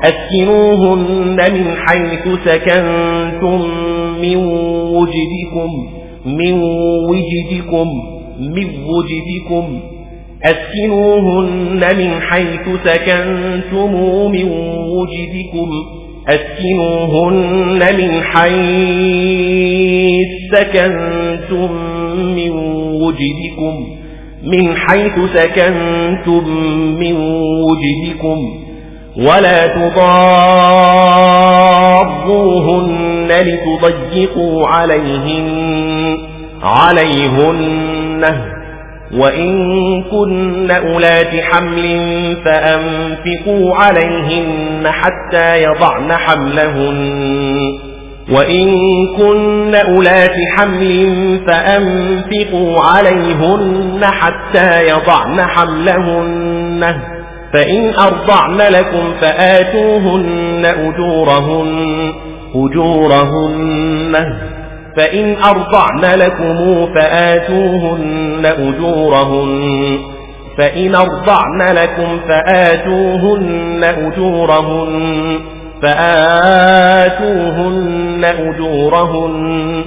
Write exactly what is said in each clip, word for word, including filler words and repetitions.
أسكنوهن من حيث سكنتم من وجدكم من وجدكم من وجدكم أسكنوهن من حيث سكنتم من وجدكم أسكنوهن من حيث سكنتم من وجدكم من حيث سكنتم من وجدكم ولا تضاروهن لتضيقوا عليهن عليهن وإن كن أولات حمل فأنفقوا عليهن حتى يضعن حملهن وإن كن أولات حمل فأنفقوا عليهن حتى يضعن حملهن فإن أرضعن لكم فآتوهن أجورهن أجورهن فإن أرضعن لكم فآتوهن أجورهن فإن أرضعن لكم فآتوهن أجورهن فآتوهن أجورهن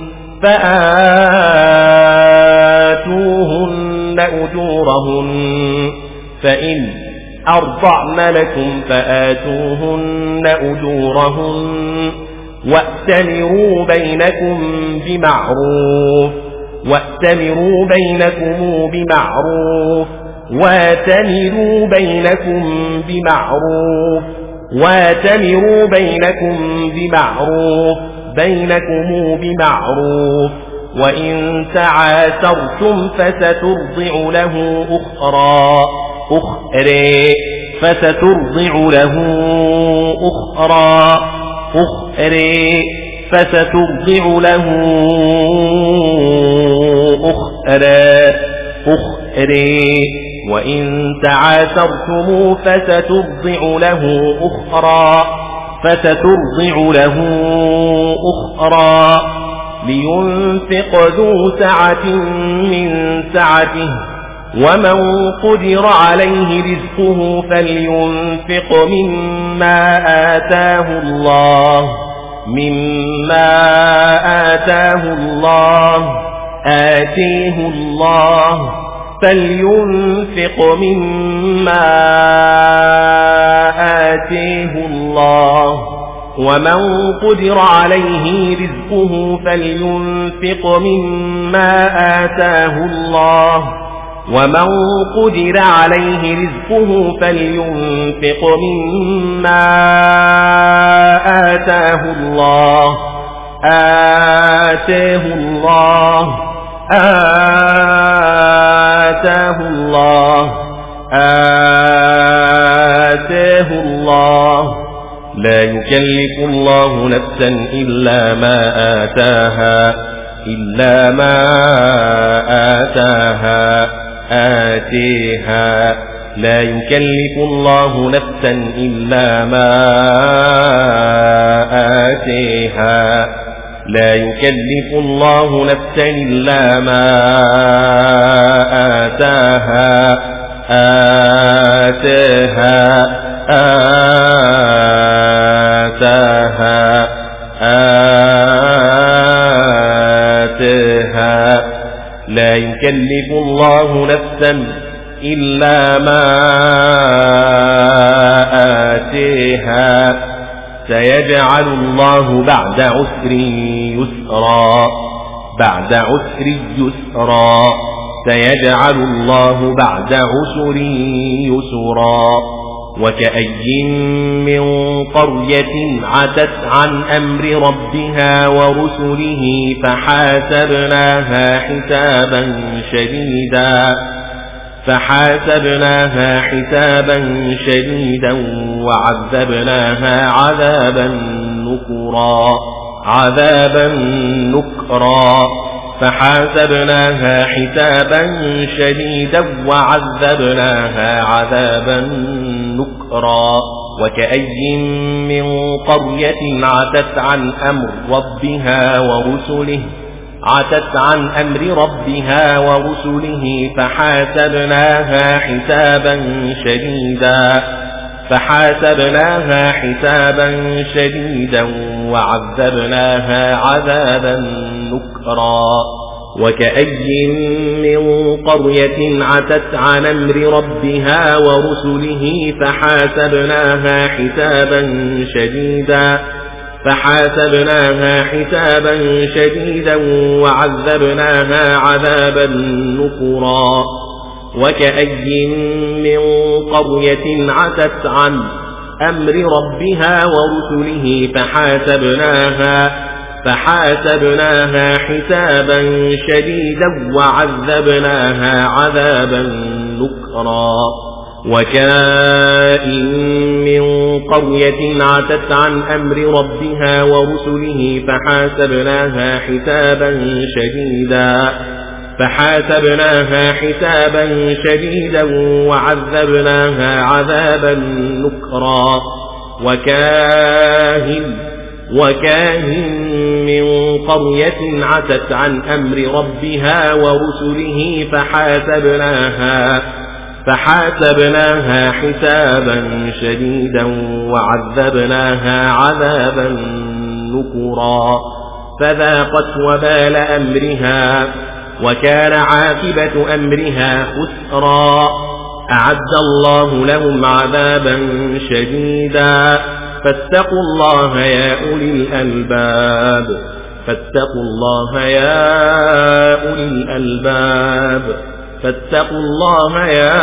فآتوهن أجورهن فإن أرضعن لكم فآتوهن أجورهن وأتمروا بينكم بمعروف وأتمروا بينكم بمعروف وأتمروا بينكم بمعروف وأتمروا بينكم بمعروف بينكم بمعروف وإن تعاسرتم فسترضع له أخرى أخرى فسترضع له أخرى أخرى فسترضع له أخرى أخرى وإن تعاسرتم فسترضع له أخرى فسترضع له أخرى لينفق ذو سعة من سعته ومن قدر عليه رزقه فلينفق مما آتاه الله مما آتاه الله آتيه الله فلينفق مما آتيه الله ومن قدر عليه رزقه فلينفق مما آتاه الله ومن قدر عليه رزقه فلينفق مما آتاه الله آتاه الله آتاه الله آتاه الله لا يكلف الله نفسا إلا ما آتاها إلا ما آتاها آتيها لا يكلف الله نفسا إلا ما آتيها لا يكلف الله نفسا إلا ما آتاها آتاها آتاها آتاها لا يكلف الله نفسا إلا ما آتيها سيجعل الله بعد عسر يسرا بعد عسر يسرا سيجعل الله بعد عسر يسرا وكأي من قرية عتت عن أمر ربها ورسله فحاسبناها حسابا شديدا فحاسبناها حسابا شديدا وعذبناها عذابا نكرا عذابا نكرا فحاسبناها حسابا شديدا وعذبناها عذابا نكرا وكأي من قرية عتت عن أمر ربها ورسله عتت عن أمر ربها ورسله فحاسبناها حسابا شديدا فحاسبناها حسابا شديدا وعذبناها عذابا نكرا. وكأي من قرية عتت عن أمر ربها ورسله فحاسبناها حسابا شديدا فحاسبناها حسابا شديدا وعذبناها عذابا نكرا. وكأي من قرية عتت عن أمر ربها ورسله فحاسبناها فحاسبناها حسابا شديدا وعذبناها عذابا نكرا. وكأين من قرية عتت عن أمر ربها ورسله فحاسبناها حسابا شديدا فحاسبناها حسابا شديدا وعذبناها عذابا نكرا. وكاهن وكاهن من قرية عتت عن أمر ربها ورسله فحاسبناها فحاسبناها حسابا شديدا وعذبناها عذابا نكرا. فذاقت وبال أمرها وكان عاقبة أمرها خسرا. أعد الله لهم عذابا شديدا فاتقوا الله يا أولي الألباب فاتقوا الله يا أولي الألباب فاتقوا الله يا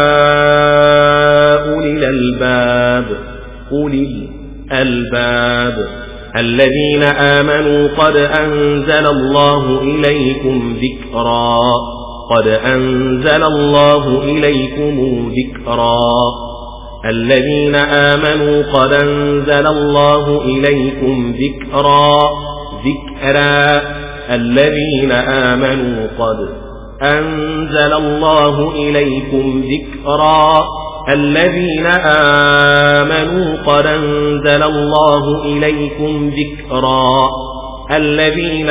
أولي الألباب أولي الألباب الذين آمنوا قد أنزل الله إليكم ذكرا قد أنزل الله إليكم ذكرا الذين آمنوا قد أنزل الله إليكم ذكرا ذكرا الذين آمنوا قد أنزل الله إليكم ذكرا الذين آمنوا قد أنزل الله إليكم ذكرا الذين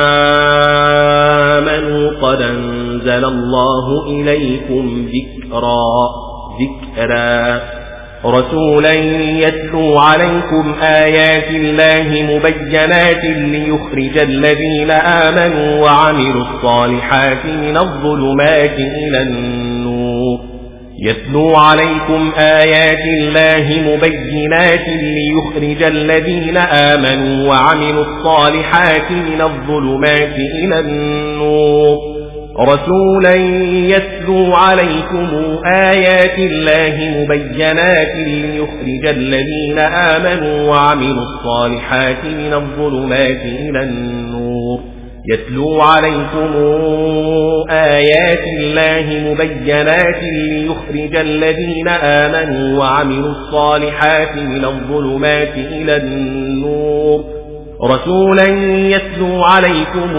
آمنوا قد أنزل الله إليكم ذكرا ذكرا رسولا يتلو عليكم آيات الله مبينات ليخرج الذين آمنوا وعملوا الصالحات من الظلمات إلى النور يتلو عليكم آيات الله مبينات ليخرج الذين آمنوا وعملوا الصالحات من الظلمات إلى النور رسولا يتلو عليكم آيات الله مبينات ليخرج الذين آمنوا وعملوا الصالحات من الظلمات إلى النور يتلو عليكم آيات الله مبينات ليخرج الذين آمنوا وعملوا الصالحات من الظلمات إلى النور رسولا يتلو عليكم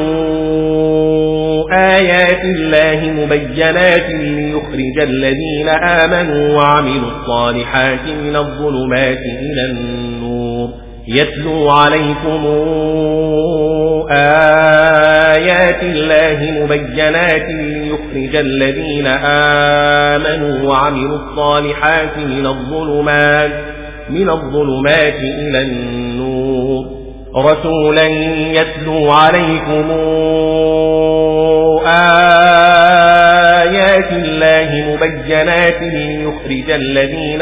آيات الله مبينات ليخرج الذين آمنوا وعملوا الصالحات من الظلمات إلى النور يتلو عليكم آيات الله مبينات ليخرج الذين آمنوا وعملوا الصالحات من الظلمات من الظلمات إلى النور رسولا يتلو عليكم آيات الله مبينات ليخرج الذين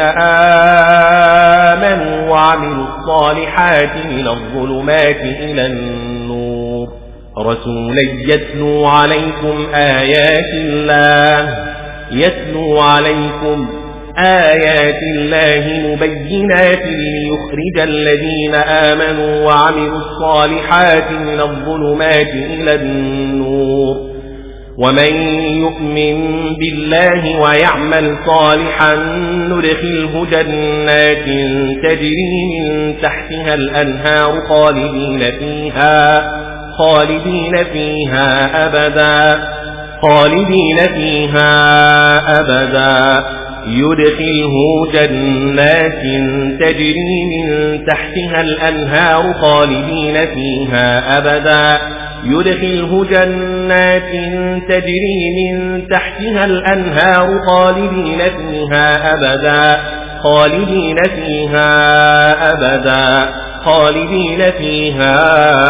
آمنوا وعملوا الصالحات من الظلمات إلى النور رسولا يتلو عليكم آيات الله يتلو عليكم آيات الله مبينات ليخرج الذين آمنوا وعملوا الصالحات من الظلمات إلى النور ومن يؤمن بالله ويعمل صالحا ندخله جنات تجري من تحتها الأنهار خالدين فيها خالدين فيها أبدا خالدين فيها أبدا يدخله جنات تجري من تحتها الأنهار خالدين فيها أبدا يدخله جنات تجري من تحتها الأنهار خالدين فيها أبدا خالدين فيها أبدا خالدين فيها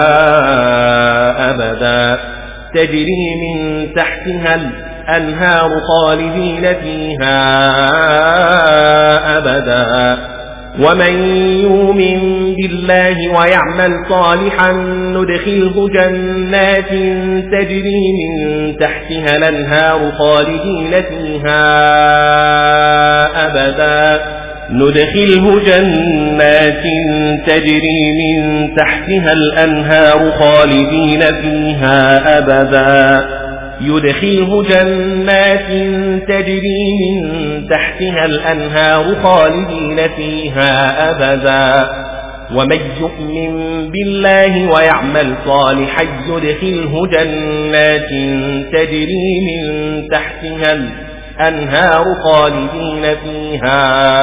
أبدا تجري من تحتها الأنهار خالدين فيها أبدا ومن يؤمن بالله ويعمل صالحا ندخله جنات تجري من تحتها الأنهار خالدين فيها أبدا ندخله جنات تجري من تحتها الأنهار خالدين فيها أبدا يدخله جنات تجري من تحتها الأنهار خالدين فيها أبدا ومن يؤمن بالله ويعمل صالحا يدخله جنات تجري من تحتها الأنهار خالدين فيها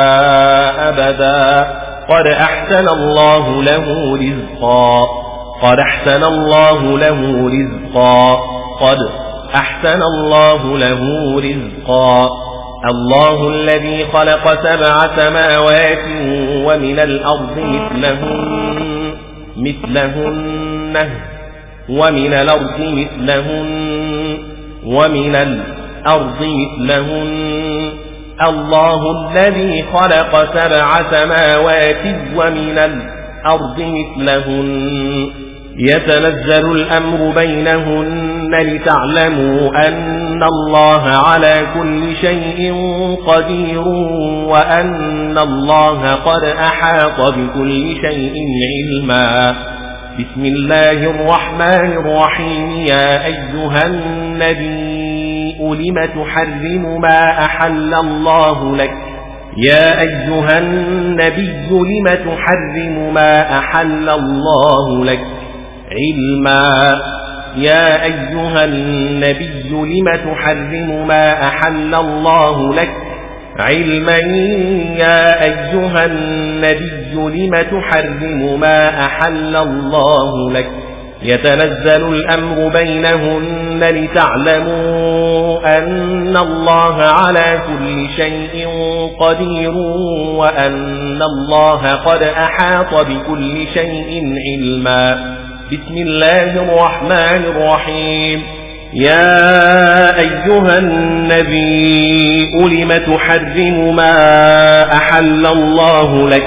أبدا قد أحسن الله له رزقا قد أحسن الله له رزقا قد أحسن الله له رزقا الله الذي خلق سبع سماوات ومن الأرض مثلهن مثلهن ومن الأرض مثلهن ومن الأرض مثلهن الله الذي خلق سبع سماوات ومن الأرض مثلهن يتنزل الأمر بينهن لتعلموا أن الله على كل شيء قدير وأن الله قد أحاط بكل شيء علما بسم الله الرحمن الرحيم يا أيها النبي لم تحرم ما أحل الله لك يا أيها النبي لم تحرم ما أحل الله لك علما يا أيها النبي لم تحرم ما أحل الله لك علما يا أيها النبي لم تحرم ما أحل الله لك يتنزل الأمر بينهن لتعلموا أن الله على كل شيء قدير وأن الله قد أحاط بكل شيء علما بسم الله الرحمن الرحيم يا أيها النبي لم تحرم ما أحل الله لك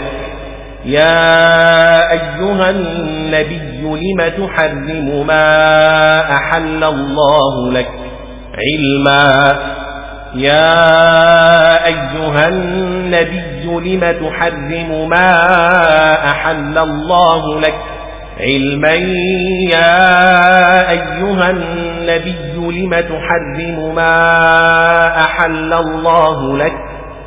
يا أيها النبي لم تحرم ما أحل الله لك علما يا أيها النبي لم تحرم ما أحل الله لك علما يا أيها النبي لم تحرم ما أحل الله لك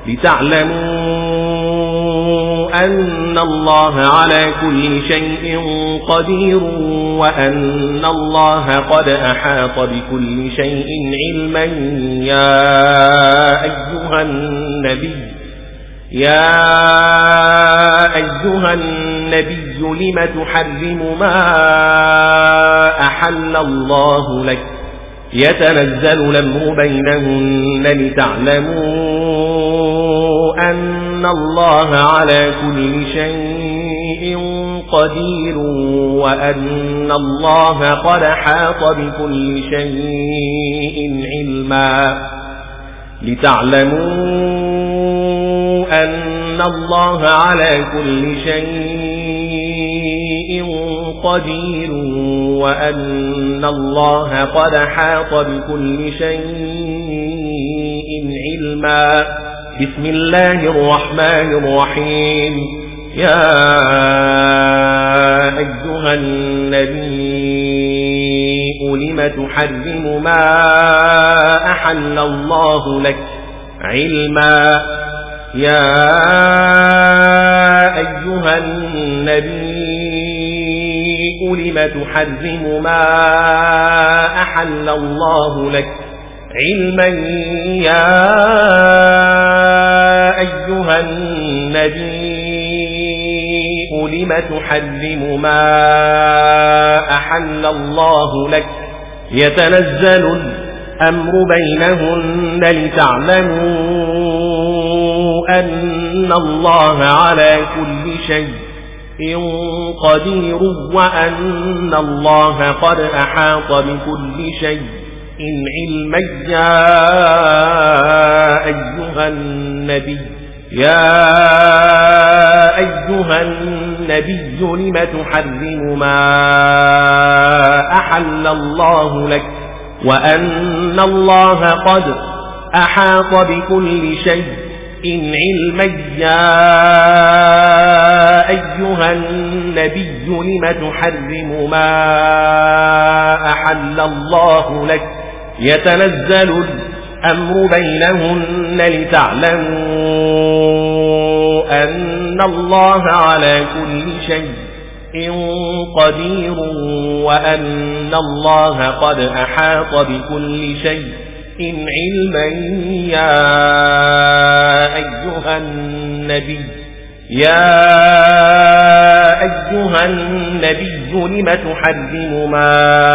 لتعلموا أن الله على كل شيء قدير وأن الله قد أحاط بكل شيء علما يا أيها النبي يا أيها النبي لم تحرم ما أحل الله لك يتنزل الأمر بينهن لتعلموا أن الله على كل شيء قدير وأن الله قد حاط بكل شيء علما لتعلموا أن الله على كل شيء قدير وأن الله قد حاط بكل شيء علما بسم الله الرحمن الرحيم يا أيها النبي لم تحرم ما أحل الله لك علما يا أيها النبي لم تحرم ما أحل الله لك علما يا أيها النبي لم تحرم ما أحل الله لك يتنزل الأمر بينهن لتعلموا أن وأن الله على كل شيء قدير وأن الله قد أحاط بكل شيء علما. يا أيها النبي يا أيها النبي لم تحرم ما أحل الله لك وأن الله قد أحاط بكل شيء علما. يا أيها النبي لم تحرم ما أحل الله لك يتنزل الأمر بينهن لتعلموا أن الله على كل شيء قدير وأن الله قد أحاط بكل شيء علما. يا أيها النبي يا أيها النبي لم تحرم ما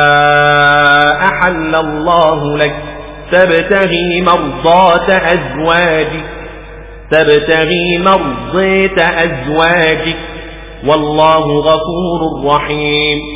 أحل الله لك تبتغي مرضات أزواجك تبتغي مرضات أزواجك والله غفور رحيم.